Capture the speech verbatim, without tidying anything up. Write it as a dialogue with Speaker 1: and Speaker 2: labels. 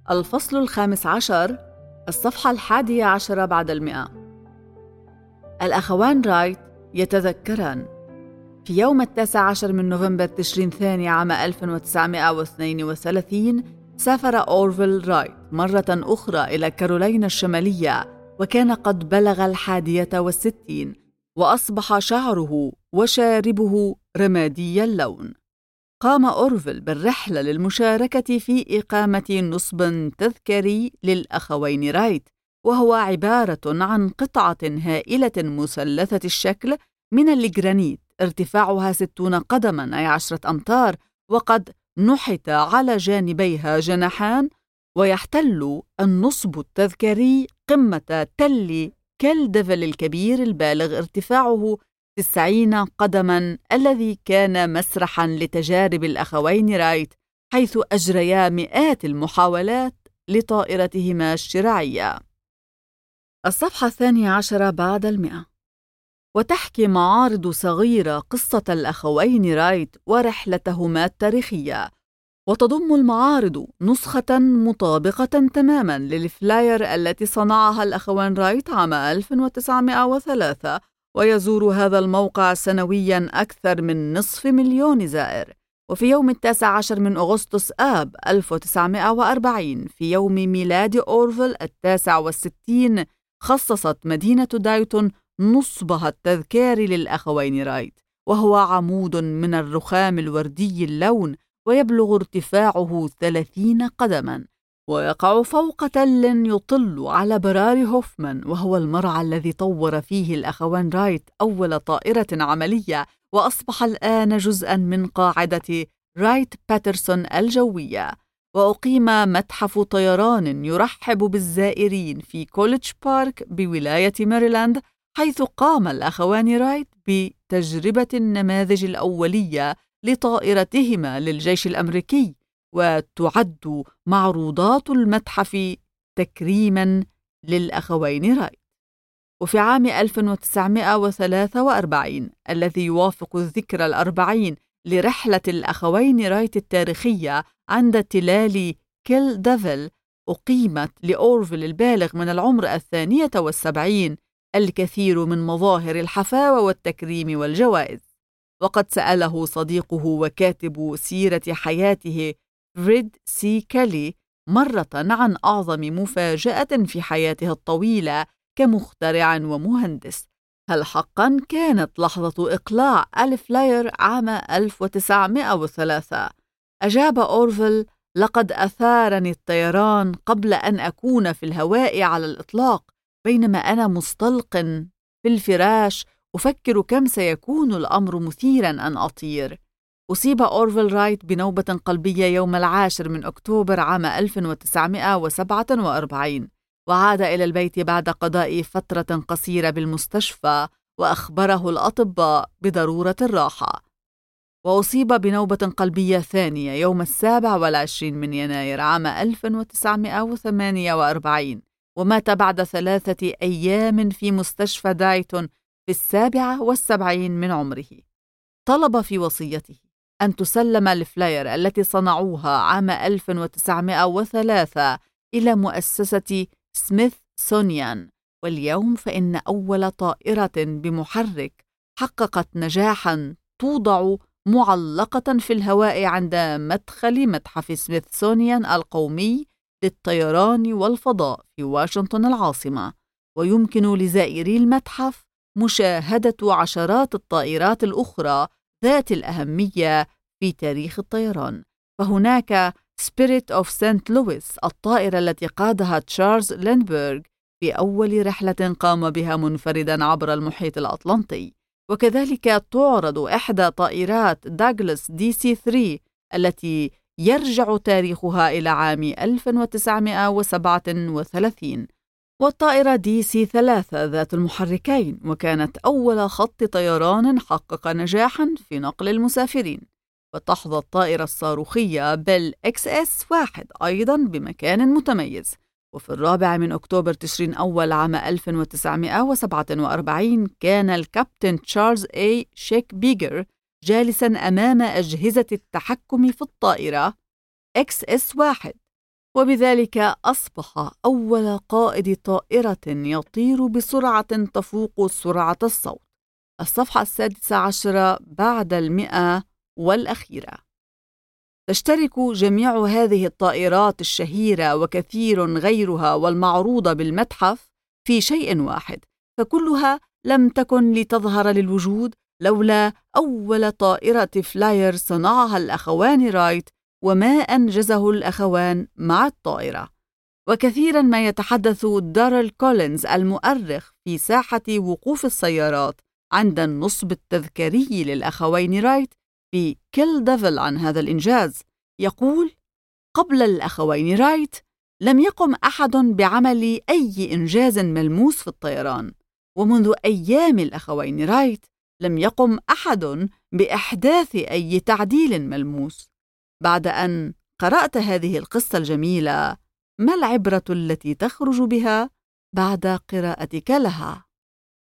Speaker 1: الفصل الخامس عشر، الصفحة الحادية عشرة بعد المئة. الأخوان رايت يتذكران. في يوم التاسع عشر من نوفمبر تشرين ثاني عام ألف وتسعمائة واثنين وثلاثين سافر أورفيل رايت مرة أخرى إلى كارولينا الشمالية، وكان قد بلغ الحادية والستين، وأصبح شعره وشاربه رمادي اللون. قام أورفيل بالرحلة للمشاركة في إقامة نصب تذكاري للأخوين رايت، وهو عبارة عن قطعة هائلة مثلثة الشكل من الجرانيت ارتفاعها ستون قدماً أي عشرة أمتار، وقد نحت على جانبيها جناحان، ويحتل النصب التذكاري قمة تل كيل ديفل الكبير البالغ ارتفاعه تسعين قدماً، الذي كان مسرحاً لتجارب الأخوين رايت، حيث أجريا مئات المحاولات لطائرتهما الشراعية. الصفحة الثانية عشرة بعد المئة. وتحكي معارض صغيرة قصة الأخوين رايت ورحلتهما التاريخية، وتضم المعارض نسخة مطابقة تماماً للفلاير التي صنعها الأخوان رايت عام ألف وتسعمائة وثلاثة، ويزور هذا الموقع سنوياً أكثر من نصف مليون زائر. وفي يوم التاسع عشر من أغسطس آب ألف وتسعمائة وأربعين، في يوم ميلاد أورفيل التاسع والستين، خصصت مدينة دايتون نصبها التذكاري للأخوين رايت، وهو عمود من الرخام الوردي اللون، ويبلغ ارتفاعه ثلاثين قدماً، ويقع فوق تل يطل على برار هوفمان، وهو المرعى الذي طور فيه الأخوان رايت أول طائرة عملية، وأصبح الآن جزءاً من قاعدة رايت باترسون الجوية. وأقيم متحف طيران يرحب بالزائرين في كوليدج بارك بولاية ماريلاند، حيث قام الأخوان رايت بتجربة النماذج الأولية لطائرتهما للجيش الأمريكي، وتعد معروضات المتحف تكريماً للأخوين رايت. وفي عام ألف وتسعمائة وثلاثة وأربعين، الذي يوافق الذكرى الأربعين لرحلة الأخوين رايت التاريخية عند تلال كيل ديفل، أقيمت لأورفيل البالغ من العمر الثانية والسبعين الكثير من مظاهر الحفاوة والتكريم والجوائز. وقد سأله صديقه وكاتب سيرة حياته فريد سي كالي مرة عن أعظم مفاجأة في حياته الطويلة كمخترع ومهندس: هل حقاً كانت لحظة إقلاع الفلاير عام ألف وتسعمائة وثلاثة؟ أجاب أورفيل: لقد أثارني الطيران قبل أن أكون في الهواء على الإطلاق، بينما أنا مستلق في الفراش أفكر كم سيكون الأمر مثيراً أن أطير. أصيب أورفيل رايت بنوبة قلبية يوم العاشر من أكتوبر عام ألف وتسعمائة وسبعة وأربعين، وعاد إلى البيت بعد قضاء فترة قصيرة بالمستشفى، وأخبره الأطباء بضرورة الراحة. وأصيب بنوبة قلبية ثانية يوم السابع والعشرين من يناير عام ألف وتسعمائة وثمانية وأربعين، ومات بعد ثلاثة أيام في مستشفى دايتون في السابعة والسبعين من عمره. طلب في وصيته أن تسلم الفلاير التي صنعوها عام ألف وتسعمائة وثلاثة إلى مؤسسة سميثسونيان، واليوم فإن أول طائرة بمحرك حققت نجاحاً توضع معلقة في الهواء عند مدخل متحف سميثسونيان القومي للطيران والفضاء في واشنطن العاصمة. ويمكن لزائري المتحف مشاهدة عشرات الطائرات الأخرى ذات الأهمية في تاريخ الطيران، فهناك سبيريت أوف سانت لويس، الطائرة التي قادها تشارلز ليندبرغ في أول رحلة قام بها منفرداً عبر المحيط الأطلنطي. وكذلك تعرض إحدى طائرات داغلاس دي سي ثلاثة التي يرجع تاريخها إلى عام ألف وتسعمائة وسبعة وثلاثين، والطائرة دي سي ثلاثة ذات المحركين، وكانت أول خط طيران حقق نجاحاً في نقل المسافرين. وتحظى الطائرة الصاروخية بيل إكس إس واحد أيضاً بمكان متميز. وفي الرابع من أكتوبر تشرين أول عام ألف وتسعمائة وسبعة وأربعين، كان الكابتن تشارلز إي شيك بيجر جالساً أمام أجهزة التحكم في الطائرة إكس إس واحد، وبذلك أصبح أول قائد طائرة يطير بسرعة تفوق سرعة الصوت. الصفحة السادسة عشرة بعد المئة والأخيرة. تشترك جميع هذه الطائرات الشهيرة وكثير غيرها والمعروضة بالمتحف في شيء واحد، فكلها لم تكن لتظهر للوجود لولا أول طائرة فلاير صنعها الأخوان رايت وما أنجزه الأخوان مع الطائرة. وكثيرا ما يتحدث داريل كولينز المؤرخ في ساحة وقوف السيارات عند النصب التذكاري للأخوين رايت في كيل ديفل عن هذا الإنجاز. يقول: قبل الأخوين رايت لم يقم أحد بعمل أي إنجاز ملموس في الطيران، ومنذ أيام الأخوين رايت لم يقم أحد بإحداث أي تعديل ملموس. بعد أن قرأت هذه القصة الجميلة، ما العبرة التي تخرج بها بعد قراءتك لها؟